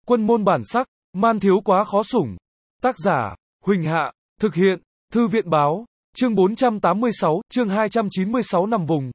Quân môn bản sắc, man thiếu quá khó sủng. Tác giả, Huỳnh Hạ, thực hiện, Thư viện báo, chương 486, chương 296 nằm vùng.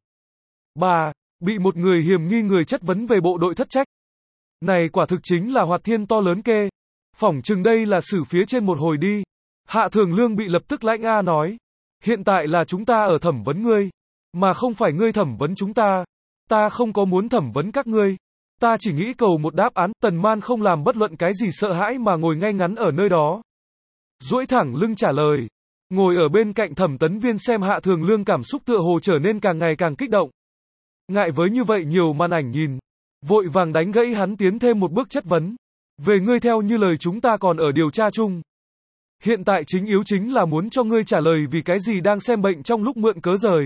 3. Bị một người hiềm nghi người chất vấn về bộ đội thất trách. Này quả thực chính là hoạt thiên to lớn kê. Phỏng chừng đây là xử phía trên một hồi đi. Hạ Thường Lương bị lập tức lãnh A nói. Hiện tại là chúng ta ở thẩm vấn ngươi. Mà không phải ngươi thẩm vấn chúng ta. Ta không có muốn thẩm vấn các ngươi. Ta chỉ nghĩ cầu một đáp án. Tần Man không làm bất luận cái gì sợ hãi mà ngồi ngay ngắn ở nơi đó. Duỗi thẳng lưng trả lời. Ngồi ở bên cạnh Thẩm Tấn Viên xem Hạ Thường Lương cảm xúc tựa hồ trở nên càng ngày càng kích động. Ngại với như vậy nhiều màn ảnh nhìn. Vội vàng đánh gãy hắn tiến thêm một bước chất vấn. Về ngươi theo như lời chúng ta còn ở điều tra chung. Hiện tại chính yếu chính là muốn cho ngươi trả lời vì cái gì đang xem bệnh trong lúc mượn cớ rời.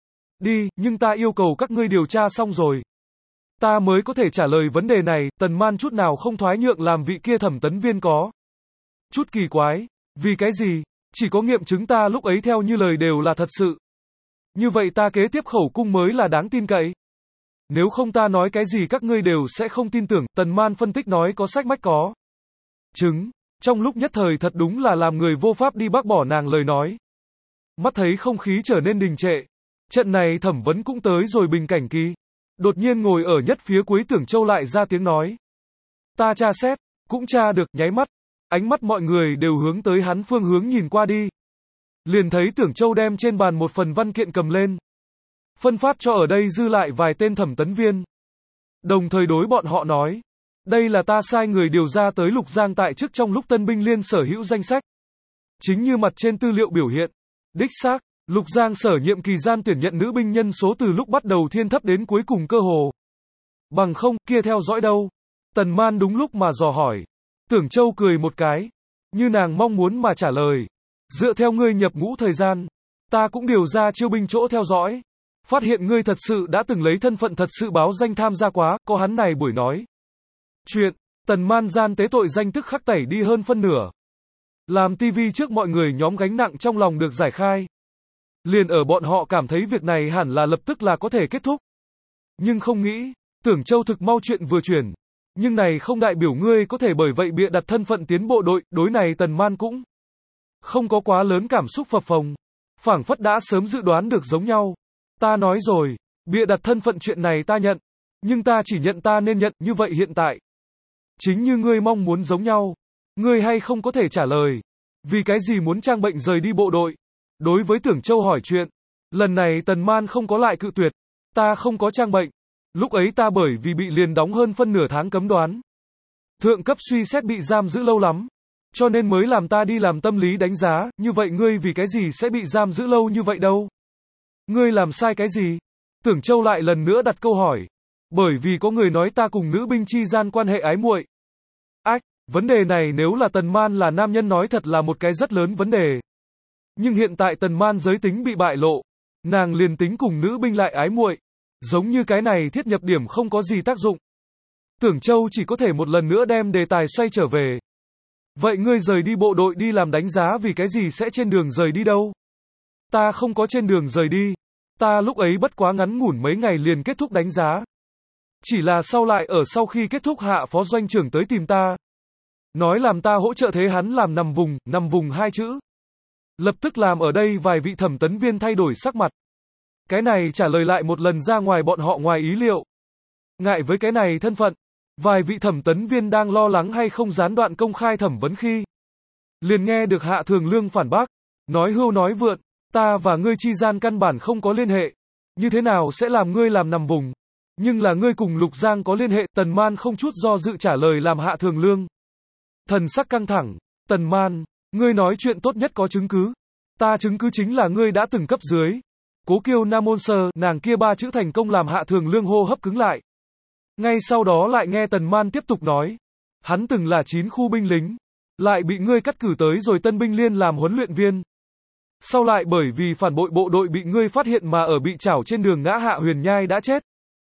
Đi, nhưng ta yêu cầu các ngươi điều tra xong rồi. Ta mới có thể trả lời vấn đề này. Tần Man chút nào không thoái nhượng làm vị kia Thẩm Tấn Viên có chút kỳ quái. Vì cái gì? Chỉ có nghiệm chứng ta lúc ấy theo như lời đều là thật sự. Như vậy ta kế tiếp khẩu cung mới là đáng tin cậy. Nếu không ta nói cái gì các ngươi đều sẽ không tin tưởng. Tần Man phân tích nói có sách mách có chứng. Trong lúc nhất thời thật đúng là làm người vô pháp đi bác bỏ nàng lời nói. Mắt thấy không khí trở nên đình trệ. Trận này thẩm vấn cũng tới rồi bình cảnh kỳ. Đột nhiên ngồi ở nhất phía cuối Tưởng Châu lại ra tiếng nói. Ta tra xét, cũng tra được, nháy mắt. Ánh mắt mọi người đều hướng tới hắn phương hướng nhìn qua đi. Liền thấy Tưởng Châu đem trên bàn một phần văn kiện cầm lên. Phân phát cho ở đây dư lại vài tên thẩm tấn viên. Đồng thời đối bọn họ nói. Đây là ta sai người điều ra tới Lục Giang tại chức trong lúc Tân binh liên sở hữu danh sách. Chính như mặt trên tư liệu biểu hiện. Đích xác, Lục Giang sở nhiệm kỳ gian tuyển nhận nữ binh nhân số từ lúc bắt đầu thiên thấp đến cuối cùng cơ hồ. Bằng không, kia theo dõi đâu? Tần Man đúng lúc mà dò hỏi. Tưởng Châu cười một cái. Như nàng mong muốn mà trả lời. Dựa theo ngươi nhập ngũ thời gian. Ta cũng điều ra chiêu binh chỗ theo dõi. Phát hiện ngươi thật sự đã từng lấy thân phận thật sự báo danh tham gia quá. Có hắn này buổi nói chuyện. Tần Man gian tế tội danh tức khắc tẩy đi hơn phân nửa. Làm TV trước mọi người nhóm gánh nặng trong lòng được giải khai. Liền ở bọn họ cảm thấy việc này hẳn là lập tức là có thể kết thúc. Nhưng không nghĩ. Tưởng Châu thực mau chuyện vừa chuyển. Nhưng này không đại biểu ngươi có thể bởi vậy bịa đặt thân phận tiến bộ đội. Đối này Tần Man cũng không có quá lớn cảm xúc phập phồng. Phảng phất đã sớm dự đoán được giống nhau. Ta nói rồi, bịa đặt thân phận chuyện này ta nhận. Nhưng ta chỉ nhận ta nên nhận, như vậy hiện tại. Chính như ngươi mong muốn giống nhau. Ngươi hay không có thể trả lời. Vì cái gì muốn trang bệnh rời đi bộ đội? Đối với Tưởng Châu hỏi chuyện. Lần này Tần Man không có lại cự tuyệt. Ta không có trang bệnh. Lúc ấy ta bởi vì bị liền đóng hơn phân nửa tháng cấm đoán. Thượng cấp suy xét bị giam giữ lâu lắm. Cho nên mới làm ta đi làm tâm lý đánh giá. Như vậy ngươi vì cái gì sẽ bị giam giữ lâu như vậy đâu? Ngươi làm sai cái gì? Tưởng Châu lại lần nữa đặt câu hỏi. Bởi vì có người nói ta cùng nữ binh chi gian quan hệ ái muội. Ách, vấn đề này nếu là Tần Man là nam nhân nói thật là một cái rất lớn vấn đề. Nhưng hiện tại Tần Man giới tính bị bại lộ. Nàng liền tính cùng nữ binh lại ái muội. Giống như cái này thiết nhập điểm không có gì tác dụng. Tưởng Châu chỉ có thể một lần nữa đem đề tài xoay trở về. Vậy ngươi rời đi bộ đội đi làm đánh giá vì cái gì sẽ trên đường rời đi đâu? Ta không có trên đường rời đi. Ta lúc ấy bất quá ngắn ngủn mấy ngày liền kết thúc đánh giá. Chỉ là sau khi kết thúc Hạ phó doanh trưởng tới tìm ta. Nói làm ta hỗ trợ thế hắn làm nằm vùng hai chữ. Lập tức làm ở đây vài vị thẩm tấn viên thay đổi sắc mặt. Cái này trả lời lại một lần ra ngoài bọn họ ngoài ý liệu. Ngại với cái này thân phận. Vài vị thẩm tấn viên đang lo lắng hay không gián đoạn công khai thẩm vấn khi. Liền nghe được Hạ Thường Lương phản bác. Nói hưu nói vượn. Ta và ngươi chi gian căn bản không có liên hệ. Như thế nào sẽ làm ngươi làm nằm vùng? Nhưng là ngươi cùng Lục Giang có liên hệ. Tần Man không chút do dự trả lời làm Hạ Thường Lương. Thần sắc căng thẳng. Tần Man, ngươi nói chuyện tốt nhất có chứng cứ. Ta chứng cứ chính là ngươi đã từng cấp dưới. Cố Kiêu Nam Môn Sơ, nàng kia ba chữ thành công làm Hạ Thường Lương hô hấp cứng lại. Ngay sau đó lại nghe Tần Man tiếp tục nói. Hắn từng là 9 khu binh lính. Lại bị ngươi cắt cử tới rồi Tân binh liên làm huấn luyện viên. Sau lại bởi vì phản bội bộ đội bị ngươi phát hiện mà ở bị trảo trên đường ngã Hạ Huyền Nhai đã chết.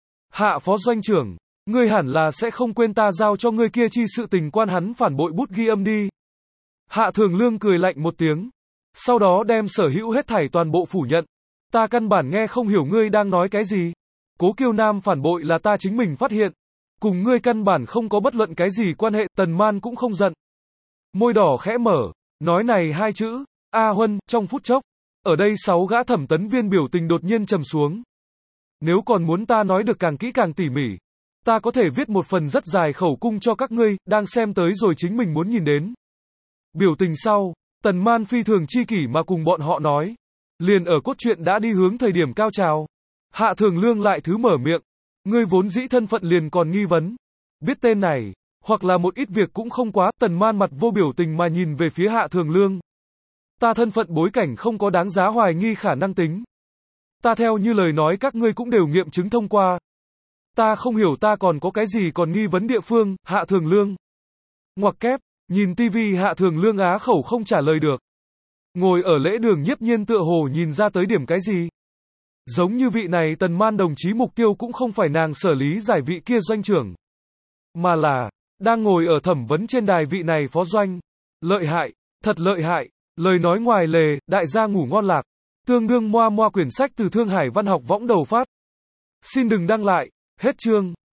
Hạ phó doanh trưởng, ngươi hẳn là sẽ không quên ta giao cho ngươi kia chi sự tình quan hắn phản bội bút ghi âm đi. Hạ Thường Lương cười lạnh một tiếng. Sau đó đem sở hữu hết thảy toàn bộ phủ nhận. Ta căn bản nghe không hiểu ngươi đang nói cái gì. Cố Kiêu Nam phản bội là ta chính mình phát hiện. Cùng ngươi căn bản không có bất luận cái gì quan hệ, Tần Man cũng không giận. Môi đỏ khẽ mở, nói này hai chữ, A Huân, trong phút chốc. Ở đây 6 gã thẩm tấn viên biểu tình đột nhiên trầm xuống. Nếu còn muốn ta nói được càng kỹ càng tỉ mỉ, ta có thể viết một phần rất dài khẩu cung cho các ngươi, đang xem tới rồi chính mình muốn nhìn đến. Biểu tình sau, Tần Man phi thường chi kỷ mà cùng bọn họ nói. Liền ở cốt truyện đã đi hướng thời điểm cao trào. Hạ Thường Lương lại thứ mở miệng. Ngươi vốn dĩ thân phận liền còn nghi vấn. Biết tên này, hoặc là một ít việc cũng không quá, Tần Man mặt vô biểu tình mà nhìn về phía Hạ Thường Lương. Ta thân phận bối cảnh không có đáng giá hoài nghi khả năng tính. Ta theo như lời nói các ngươi cũng đều nghiệm chứng thông qua. Ta không hiểu ta còn có cái gì còn nghi vấn địa phương, Hạ Thường Lương. Ngoặc kép, nhìn tivi Hạ Thường Lương á khẩu không trả lời được. Ngồi ở lễ đường Nhiếp Nhiên tựa hồ nhìn ra tới điểm cái gì. Giống như vị này Tần Man đồng chí mục tiêu cũng không phải nàng xử lý giải vị kia doanh trưởng. Mà là, đang ngồi ở thẩm vấn trên đài vị này phó doanh. Lợi hại, thật lợi hại, lời nói ngoài lề, đại gia ngủ ngon lạc. Tương đương moa quyển sách từ Thương Hải Văn học võng đầu phát. Xin đừng đăng lại, hết chương.